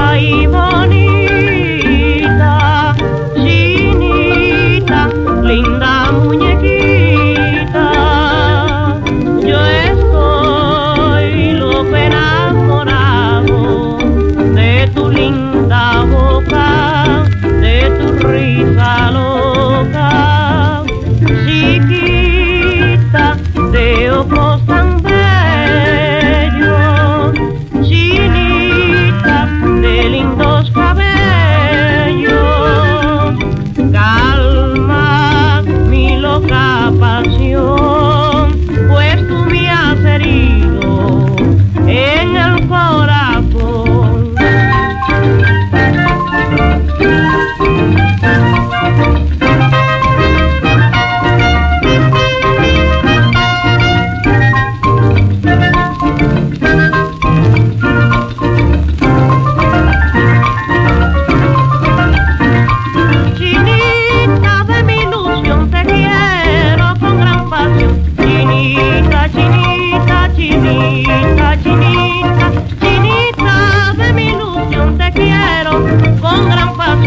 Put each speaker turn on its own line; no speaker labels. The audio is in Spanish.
Ay, bonita, chinita, linda muñequita, yo estoy loco enamorado de tu linda boca, de tu risa loca, chiquita, de ojos tan bellos, chinita, de lindos cabellos, calma mi loca pasión, pues tú me has herido en el corazón. Chinita de mi ilusión, te quiero con gran pasión. Chinita, chinita, chinita, chinita, chinita de mi ilusión, te quiero con gran pasión.